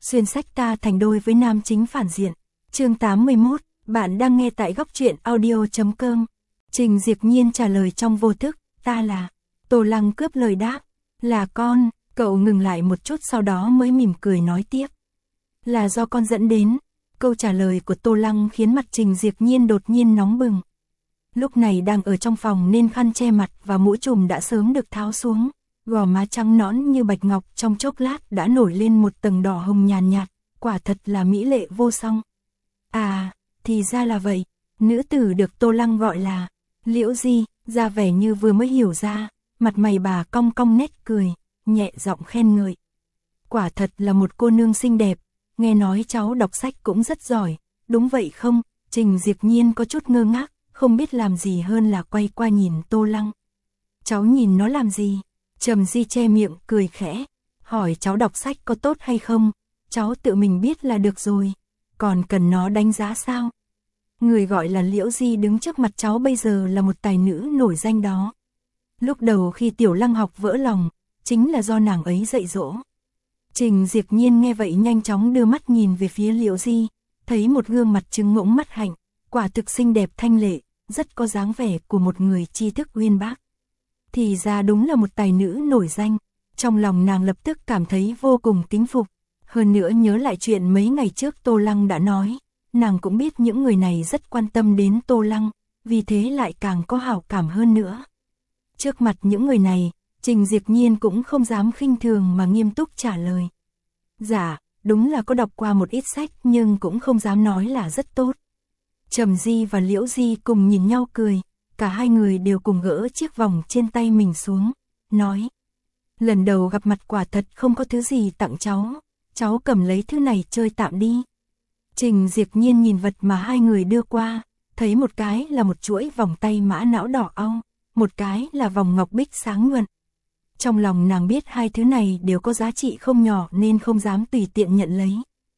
xuyên sách ta thành đôi với nam chính phản diện. Chương 81, bạn đang nghe tại góc truyện audio.com. Trình Diệp Nhiên trả lời trong vô thức, ta là. Tô Lăng cướp lời đáp, là con. Cậu ngừng lại một chút sau đó mới mỉm cười nói tiếp. Là do con dẫn đến. Câu trả lời của Tô Lăng khiến mặt Trình Diệp Nhiên đột nhiên nóng bừng. Lúc này đang ở trong phòng nên khăn che mặt và mũ trùm đã sớm được tháo xuống. Gò má trắng nõn như bạch ngọc trong chốc lát đã nổi lên một tầng đỏ hồng nhàn nhạt, quả thật là mỹ lệ vô song. À, thì ra là vậy. Nữ tử được Tô Lăng gọi là Liễu Di, ra vẻ như vừa mới hiểu ra, mặt mày bà cong cong nét cười, nhẹ giọng khen ngợi. Quả thật là một cô nương xinh đẹp, nghe nói cháu đọc sách cũng rất giỏi, đúng vậy không? Trình Diệp Nhiên có chút ngơ ngác, không biết làm gì hơn là quay qua nhìn Tô Lăng. Cháu nhìn nó làm gì? Trầm Di che miệng cười khẽ, hỏi cháu đọc sách có tốt hay không? Cháu tự mình biết là được rồi, còn cần nó đánh giá sao? Người gọi là Liễu Di đứng trước mặt cháu bây giờ là một tài nữ nổi danh đó. Lúc đầu khi Tiểu Lăng học vỡ lòng, chính là do nàng ấy dạy dỗ. Trình Diệp Nhiên nghe vậy nhanh chóng đưa mắt nhìn về phía Liễu Di, thấy một gương mặt trứng ngỗng mắt hạnh, quả thực xinh đẹp thanh lệ, rất có dáng vẻ của một người tri thức uyên bác. Thì ra đúng là một tài nữ nổi danh, trong lòng nàng lập tức cảm thấy vô cùng kính phục. Hơn nữa nhớ lại chuyện mấy ngày trước Tô Lăng đã nói, nàng cũng biết những người này rất quan tâm đến Tô Lăng, vì thế lại càng có hảo cảm hơn nữa. Trước mặt những người này, Trình Diệp Nhiên cũng không dám khinh thường mà nghiêm túc trả lời. Dạ, đúng là có đọc qua một ít sách nhưng cũng không dám nói là rất tốt. Trầm Di và Liễu Di cùng nhìn nhau cười, cả hai người đều cùng gỡ chiếc vòng trên tay mình xuống, nói. Lần đầu gặp mặt quả thật không có thứ gì tặng cháu cầm lấy thứ này chơi tạm đi. Trình Diệp Nhiên nhìn vật mà hai người đưa qua, thấy một cái là một chuỗi vòng tay mã não đỏ au, một cái là vòng ngọc bích sáng nhuận. Trong lòng nàng biết hai thứ này đều có giá trị không nhỏ nên không dám tùy tiện nhận lấy.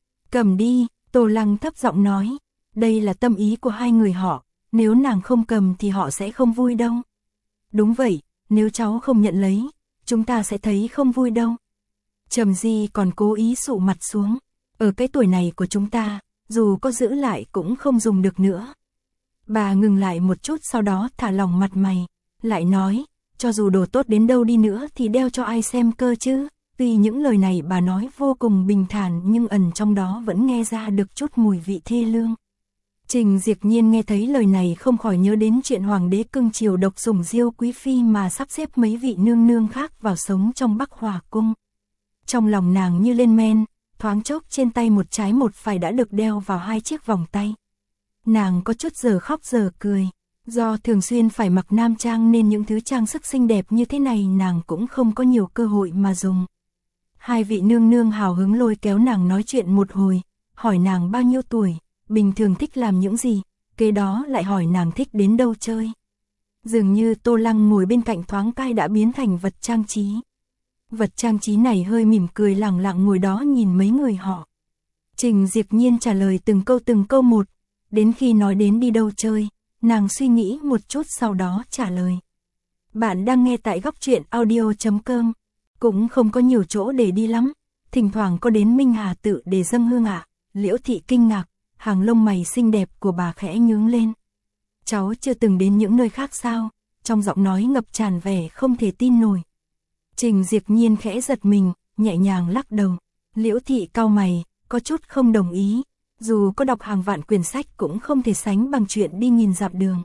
Cầm đi, Tô Lăng thấp giọng nói, đây là tâm ý của hai người họ, nếu nàng không cầm thì họ sẽ không vui đâu. Đúng vậy, nếu cháu không nhận lấy, chúng ta sẽ thấy không vui đâu. Trầm Di còn cố ý sụ mặt xuống, ở cái tuổi này của chúng ta, dù có giữ lại cũng không dùng được nữa. Bà ngừng lại một chút sau đó thả lỏng mặt mày, lại nói, cho dù đồ tốt đến đâu đi nữa thì đeo cho ai xem cơ chứ. Tuy những lời này bà nói vô cùng bình thản nhưng ẩn trong đó vẫn nghe ra được chút mùi vị thê lương. Trình Diệp Nhiên nghe thấy lời này không khỏi nhớ đến chuyện hoàng đế cưng chiều độc sủng Diêu quý phi mà sắp xếp mấy vị nương nương khác vào sống trong Bắc Hòa cung. Trong lòng nàng như lên men, thoáng chốc trên tay một trái một phải đã được đeo vào hai chiếc vòng tay. Nàng có chút giờ khóc giờ cười, do thường xuyên phải mặc nam trang nên những thứ trang sức xinh đẹp như thế này nàng cũng không có nhiều cơ hội mà dùng. Hai vị nương nương hào hứng lôi kéo nàng nói chuyện một hồi, hỏi nàng bao nhiêu tuổi, bình thường thích làm những gì, kế đó lại hỏi nàng thích đến đâu chơi. Dường như Tô Lăng ngồi bên cạnh thoáng cai đã biến thành vật trang trí. Vật trang trí này hơi mỉm cười lẳng lặng ngồi đó nhìn mấy người họ. Trình Diệp Nhiên trả lời từng câu một, đến khi nói đến đi đâu chơi, nàng suy nghĩ một chút sau đó trả lời. Bạn đang nghe tại góc truyện audio.com, cũng không có nhiều chỗ để đi lắm, thỉnh thoảng có đến Minh Hà Tự để dâng hương ạ. Liễu Thị kinh ngạc, hàng lông mày xinh đẹp của bà khẽ nhướng lên. Cháu chưa từng đến những nơi khác sao? Trong giọng nói ngập tràn vẻ không thể tin nổi. Trình Diệp Nhiên khẽ giật mình, nhẹ nhàng lắc đầu. Liễu Thị cau mày, có chút không đồng ý. Dù có đọc hàng vạn quyển sách cũng không thể sánh bằng chuyện đi nhìn dặm đường.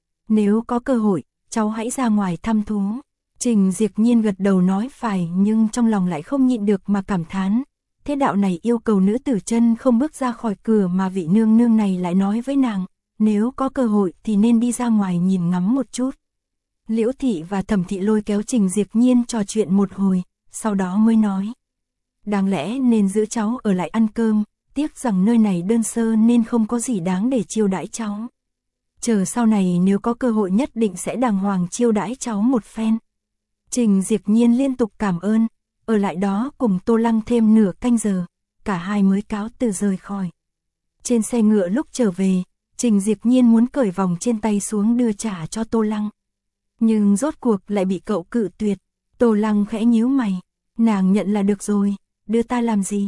Nếu có cơ hội, cháu hãy ra ngoài thăm thú. Trình Diệp Nhiên gật đầu nói phải nhưng trong lòng lại không nhịn được mà cảm thán. Thế đạo này yêu cầu nữ tử chân không bước ra khỏi cửa mà vị nương nương này lại nói với nàng, nếu có cơ hội thì nên đi ra ngoài nhìn ngắm một chút. Liễu Thị và Thẩm Thị lôi kéo Trình Diệp Nhiên trò chuyện một hồi, sau đó mới nói. Đáng lẽ nên giữ cháu ở lại ăn cơm, tiếc rằng nơi này đơn sơ nên không có gì đáng để chiêu đãi cháu. Chờ sau này nếu có cơ hội nhất định sẽ đàng hoàng chiêu đãi cháu một phen. Trình Diệp Nhiên liên tục cảm ơn, ở lại đó cùng Tô Lăng thêm nửa canh giờ, cả hai mới cáo từ rời khỏi. Trên xe ngựa lúc trở về, Trình Diệp Nhiên muốn cởi vòng trên tay xuống đưa trả cho Tô Lăng. Nhưng rốt cuộc lại bị cậu cự tuyệt. Tô Lăng khẽ nhíu mày, nàng nhận là được rồi, đưa ta làm gì?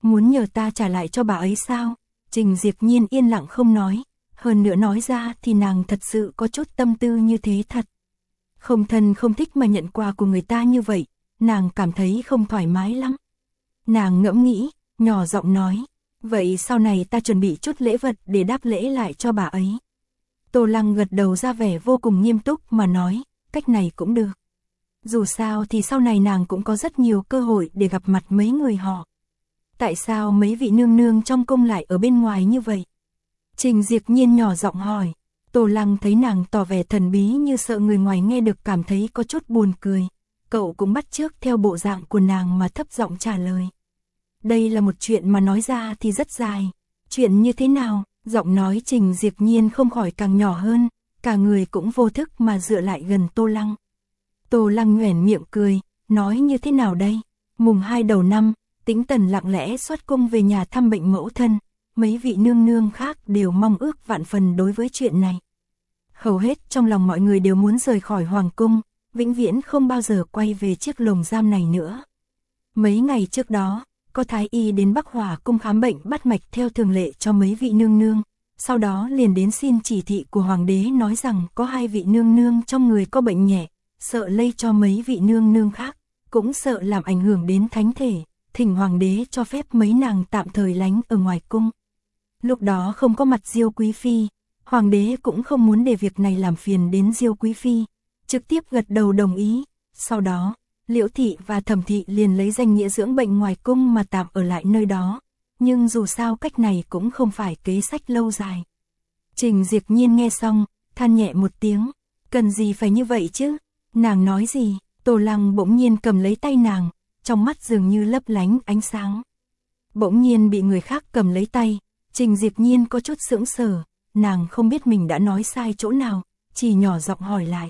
muốn nhờ ta trả lại cho bà ấy sao? Trình Diệp Nhiên yên lặng không nói, hơn nữa nói ra thì nàng thật sự có chút tâm tư như thế thật. Không thân không thích mà nhận quà của người ta như vậy, nàng cảm thấy không thoải mái lắm. Nàng ngẫm nghĩ, nhỏ giọng nói, vậy sau này ta chuẩn bị chút lễ vật để đáp lễ lại cho bà ấy. Tô Lăng gật đầu ra vẻ vô cùng nghiêm túc mà nói, cách này cũng được. Dù sao thì sau này nàng cũng có rất nhiều cơ hội để gặp mặt mấy người họ. Tại sao mấy vị nương nương trong cung lại ở bên ngoài như vậy? Trình Diệp Nhiên nhỏ giọng hỏi. Tô Lăng thấy nàng tỏ vẻ thần bí như sợ người ngoài nghe được cảm thấy có chút buồn cười. Cậu cũng bắt chước theo bộ dạng của nàng mà thấp giọng trả lời. Đây là một chuyện mà nói ra thì rất dài. Chuyện như thế nào? Giọng nói Trình Diệp Nhiên không khỏi càng nhỏ hơn, cả người cũng vô thức mà dựa lại gần Tô Lăng. Tô Lăng nhoẻn miệng cười, nói như thế nào đây? Mùng 2 đầu năm, Tĩnh Tần lặng lẽ xuất cung về nhà thăm bệnh mẫu thân, mấy vị nương nương khác đều mong ước vạn phần đối với chuyện này. Hầu hết trong lòng mọi người đều muốn rời khỏi hoàng cung, vĩnh viễn không bao giờ quay về chiếc lồng giam này nữa. Mấy ngày trước đó, có thái y đến Bắc Hỏa cung khám bệnh bắt mạch theo thường lệ cho mấy vị nương nương, sau đó liền đến xin chỉ thị của hoàng đế nói rằng có 2 vị nương nương trong người có bệnh nhẹ, sợ lây cho mấy vị nương nương khác, cũng sợ làm ảnh hưởng đến thánh thể, thỉnh hoàng đế cho phép mấy nàng tạm thời lánh ở ngoài cung. Lúc đó không có mặt Diêu quý phi, hoàng đế cũng không muốn để việc này làm phiền đến Diêu quý phi, trực tiếp gật đầu đồng ý. Sau đó, Liễu thị và Thẩm thị liền lấy danh nghĩa dưỡng bệnh ngoài cung mà tạm ở lại nơi đó, nhưng dù sao cách này cũng không phải kế sách lâu dài. Trình Diệp Nhiên nghe xong, than nhẹ một tiếng, cần gì phải như vậy chứ? Nàng nói gì? Tô Lăng bỗng nhiên cầm lấy tay nàng, trong mắt dường như lấp lánh ánh sáng. Bỗng nhiên bị người khác cầm lấy tay, Trình Diệp Nhiên có chút sững sờ, nàng không biết mình đã nói sai chỗ nào, chỉ nhỏ giọng hỏi lại.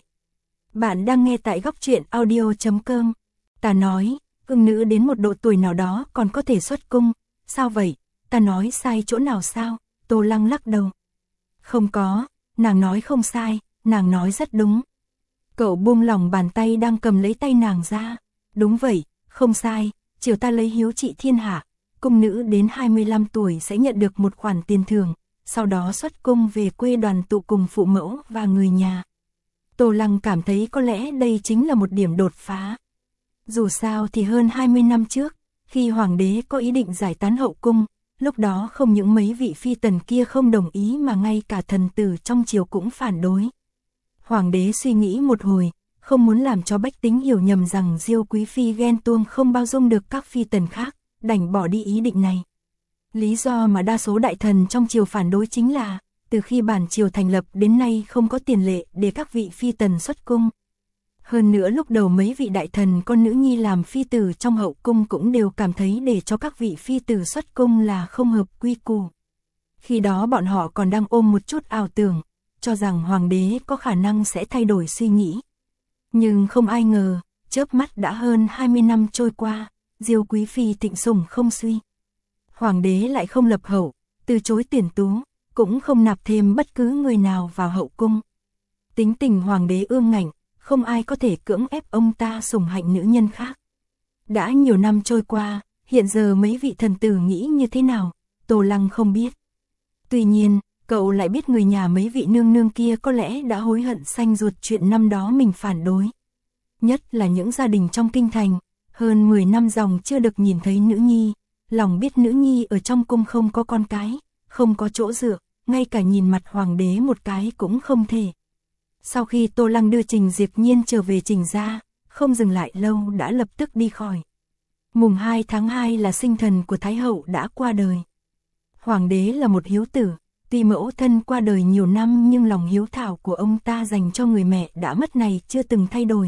Bạn đang nghe tại góc truyện audio.com. Ta nói, ưng nữ đến một độ tuổi nào đó còn có thể xuất cung, sao vậy? Ta nói sai chỗ nào sao? Tô Lăng lắc đầu. Không có, nàng nói không sai, nàng nói rất đúng. Cậu buông lỏng bàn tay đang cầm lấy tay nàng ra. Đúng vậy, không sai, chiều ta lấy hiếu trị thiên hạ, cung nữ đến 25 tuổi sẽ nhận được một khoản tiền thưởng, sau đó xuất cung về quê đoàn tụ cùng phụ mẫu và người nhà. Tô Lăng cảm thấy có lẽ đây chính là một điểm đột phá. Dù sao thì hơn 20 năm trước, khi hoàng đế có ý định giải tán hậu cung, lúc đó không những mấy vị phi tần kia không đồng ý mà ngay cả thần tử trong triều cũng phản đối. Hoàng đế suy nghĩ một hồi, không muốn làm cho bách tính hiểu nhầm rằng Diêu quý phi ghen tuông không bao dung được các phi tần khác, đành bỏ đi ý định này. Lý do mà đa số đại thần trong triều phản đối chính là, từ khi bản triều thành lập đến nay không có tiền lệ để các vị phi tần xuất cung. Hơn nữa lúc đầu mấy vị đại thần con nữ nhi làm phi tử trong hậu cung cũng đều cảm thấy để cho các vị phi tử xuất cung là không hợp quy củ. Khi đó bọn họ còn đang ôm một chút ảo tưởng, cho rằng hoàng đế có khả năng sẽ thay đổi suy nghĩ. Nhưng không ai ngờ, chớp mắt đã hơn 20 năm trôi qua, Diêu quý phi thịnh sủng không suy. Hoàng đế lại không lập hậu, từ chối tuyển tú, cũng không nạp thêm bất cứ người nào vào hậu cung. Tính tình hoàng đế ương ngạnh, không ai có thể cưỡng ép ông ta sủng hạnh nữ nhân khác. Đã nhiều năm trôi qua, hiện giờ mấy vị thần tử nghĩ như thế nào, Tô Lăng không biết. Tuy nhiên, cậu lại biết người nhà mấy vị nương nương kia có lẽ đã hối hận xanh ruột chuyện năm đó mình phản đối. Nhất là những gia đình trong kinh thành, hơn 10 năm dòng chưa được nhìn thấy nữ nhi, lòng biết nữ nhi ở trong cung không có con cái, không có chỗ dựa, ngay cả nhìn mặt hoàng đế một cái cũng không thể. Sau khi Tô Lăng đưa Trình Diệp Nhiên trở về Trình gia, không dừng lại lâu đã lập tức đi khỏi. Mùng 2 tháng 2 là sinh thần của Thái hậu đã qua đời. Hoàng đế là một hiếu tử, tuy mẫu thân qua đời nhiều năm nhưng lòng hiếu thảo của ông ta dành cho người mẹ đã mất này chưa từng thay đổi.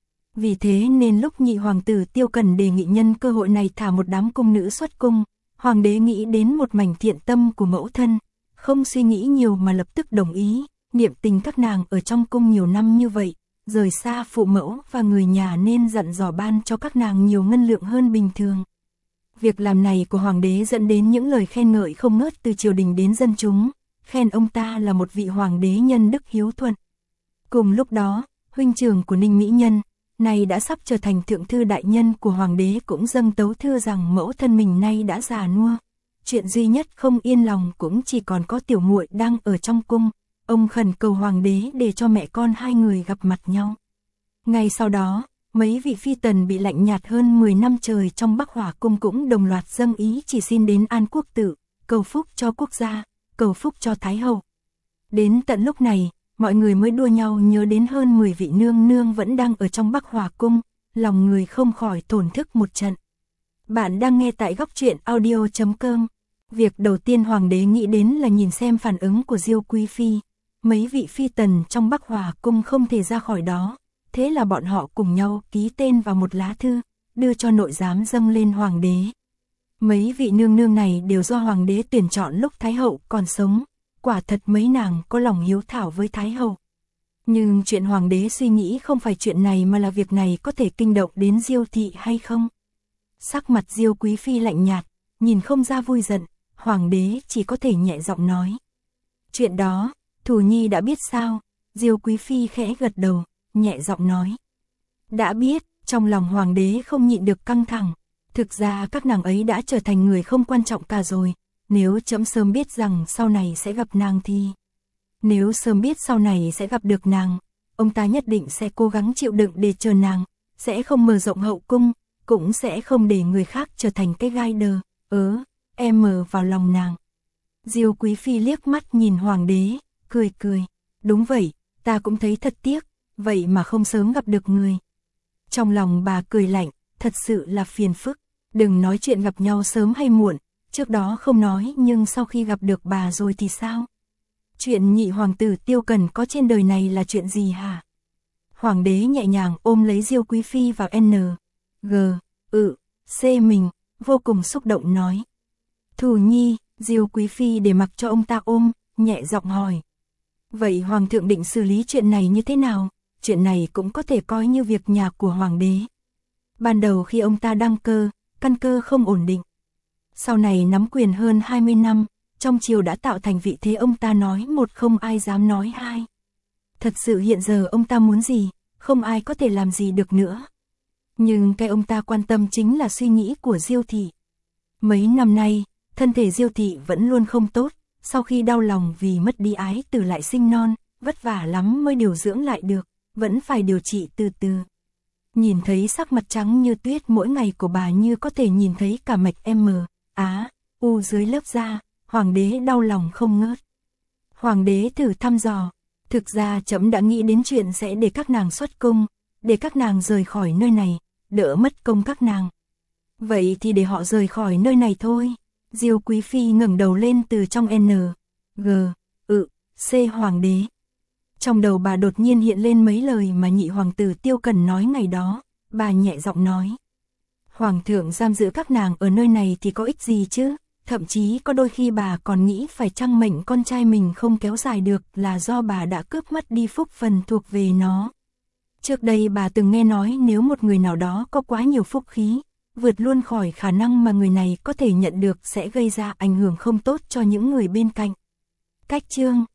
Vì thế nên lúc nhị hoàng tử Tiêu Cần đề nghị nhân cơ hội này thả một đám cung nữ xuất cung, hoàng đế nghĩ đến một mảnh thiện tâm của mẫu thân, không suy nghĩ nhiều mà lập tức đồng ý. Niệm tình các nàng ở trong cung nhiều năm như vậy, rời xa phụ mẫu và người nhà nên dặn dò ban cho các nàng nhiều ngân lượng hơn bình thường. Việc làm này của hoàng đế dẫn đến những lời khen ngợi không ngớt từ triều đình đến dân chúng, khen ông ta là một vị hoàng đế nhân đức hiếu thuận. Cùng lúc đó, huynh trưởng của Ninh Mỹ Nhân, nay đã sắp trở thành thượng thư đại nhân của hoàng đế cũng dâng tấu thư rằng mẫu thân mình nay đã già nua. Chuyện duy nhất không yên lòng cũng chỉ còn có tiểu muội đang ở trong cung. Ông khẩn cầu hoàng đế để cho mẹ con hai người gặp mặt nhau. Ngay sau đó, mấy vị phi tần bị lạnh nhạt hơn 10 năm trời trong Bắc Hỏa cung cũng đồng loạt dâng ý chỉ xin đến An Quốc Tự, cầu phúc cho quốc gia, cầu phúc cho Thái hậu. Đến tận lúc này, mọi người mới đua nhau nhớ đến hơn 10 vị nương nương vẫn đang ở trong Bắc Hỏa cung, lòng người không khỏi thổn thức một trận. Bạn đang nghe tại góc truyện audio.com. Việc đầu tiên hoàng đế nghĩ đến là nhìn xem phản ứng của Diêu Quý Phi. Mấy vị phi tần trong Bắc Hỏa cung không thể ra khỏi đó, thế là bọn họ cùng nhau ký tên vào một lá thư, đưa cho nội giám dâng lên hoàng đế. Mấy vị nương nương này đều do hoàng đế tuyển chọn lúc Thái hậu còn sống, quả thật mấy nàng có lòng hiếu thảo với Thái hậu. Nhưng chuyện hoàng đế suy nghĩ không phải chuyện này mà là việc này có thể kinh động đến Diêu thị hay không. Sắc mặt Diêu Quý Phi lạnh nhạt, nhìn không ra vui giận, hoàng đế chỉ có thể nhẹ giọng nói. Chuyện đó, Thủ Nhi đã biết sao? Diêu Quý Phi khẽ gật đầu, nhẹ giọng nói. Đã biết, trong lòng hoàng đế không nhịn được căng thẳng. Thực ra các nàng ấy đã trở thành người không quan trọng cả rồi. Nếu trẫm sớm biết rằng sau này sẽ gặp nàng thì... Nếu sớm biết sau này sẽ gặp được nàng, ông ta nhất định sẽ cố gắng chịu đựng để chờ nàng, sẽ không mở rộng hậu cung, cũng sẽ không để người khác trở thành cái gai đờ, vào lòng nàng. Diêu Quý Phi liếc mắt nhìn hoàng đế, cười cười. Đúng vậy, ta cũng thấy thật tiếc, vậy mà không sớm gặp được người. Trong lòng bà cười lạnh, thật sự là phiền phức, đừng nói chuyện gặp nhau sớm hay muộn, trước đó không nói nhưng sau khi gặp được bà rồi thì sao? Chuyện nhị hoàng tử Tiêu Cần có trên đời này là chuyện gì hả? Hoàng đế nhẹ nhàng ôm lấy Diêu Quý Phi vào C mình, vô cùng xúc động nói. Thủ Nhi, Diêu Quý Phi để mặc cho ông ta ôm, nhẹ giọng hỏi. Vậy hoàng thượng định xử lý chuyện này như thế nào? Chuyện này cũng có thể coi như việc nhà của hoàng đế. Ban đầu khi ông ta đăng cơ, căn cơ không ổn định. Sau này nắm quyền hơn 20 năm, trong triều đã tạo thành vị thế ông ta nói một không ai dám nói hai. Thật sự hiện giờ ông ta muốn gì, không ai có thể làm gì được nữa. Nhưng cái ông ta quan tâm chính là suy nghĩ của Diêu thị. Mấy năm nay, thân thể Diêu thị vẫn luôn không tốt, sau khi đau lòng vì mất đi ái tử lại sinh non, vất vả lắm mới điều dưỡng lại được, vẫn phải điều trị từ từ. Nhìn thấy sắc mặt trắng như tuyết mỗi ngày của bà như có thể nhìn thấy cả mạch U dưới lớp da, hoàng đế đau lòng không ngớt. Hoàng đế thử thăm dò, thực ra trẫm đã nghĩ đến chuyện sẽ để các nàng xuất cung, để các nàng rời khỏi nơi này, đỡ mất công các nàng. Vậy thì để họ rời khỏi nơi này thôi. Diêu Quý Phi ngẩng đầu lên từ trong C hoàng đế. Trong đầu bà đột nhiên hiện lên mấy lời mà nhị hoàng tử Tiêu Cần nói ngày đó, bà nhẹ giọng nói. Hoàng thượng giam giữ các nàng ở nơi này thì có ích gì chứ, thậm chí có đôi khi bà còn nghĩ phải chăng mệnh con trai mình không kéo dài được là do bà đã cướp mất đi phúc phần thuộc về nó. Trước đây bà từng nghe nói nếu một người nào đó có quá nhiều phúc khí, vượt luôn khỏi khả năng mà người này có thể nhận được sẽ gây ra ảnh hưởng không tốt cho những người bên cạnh. Cách chương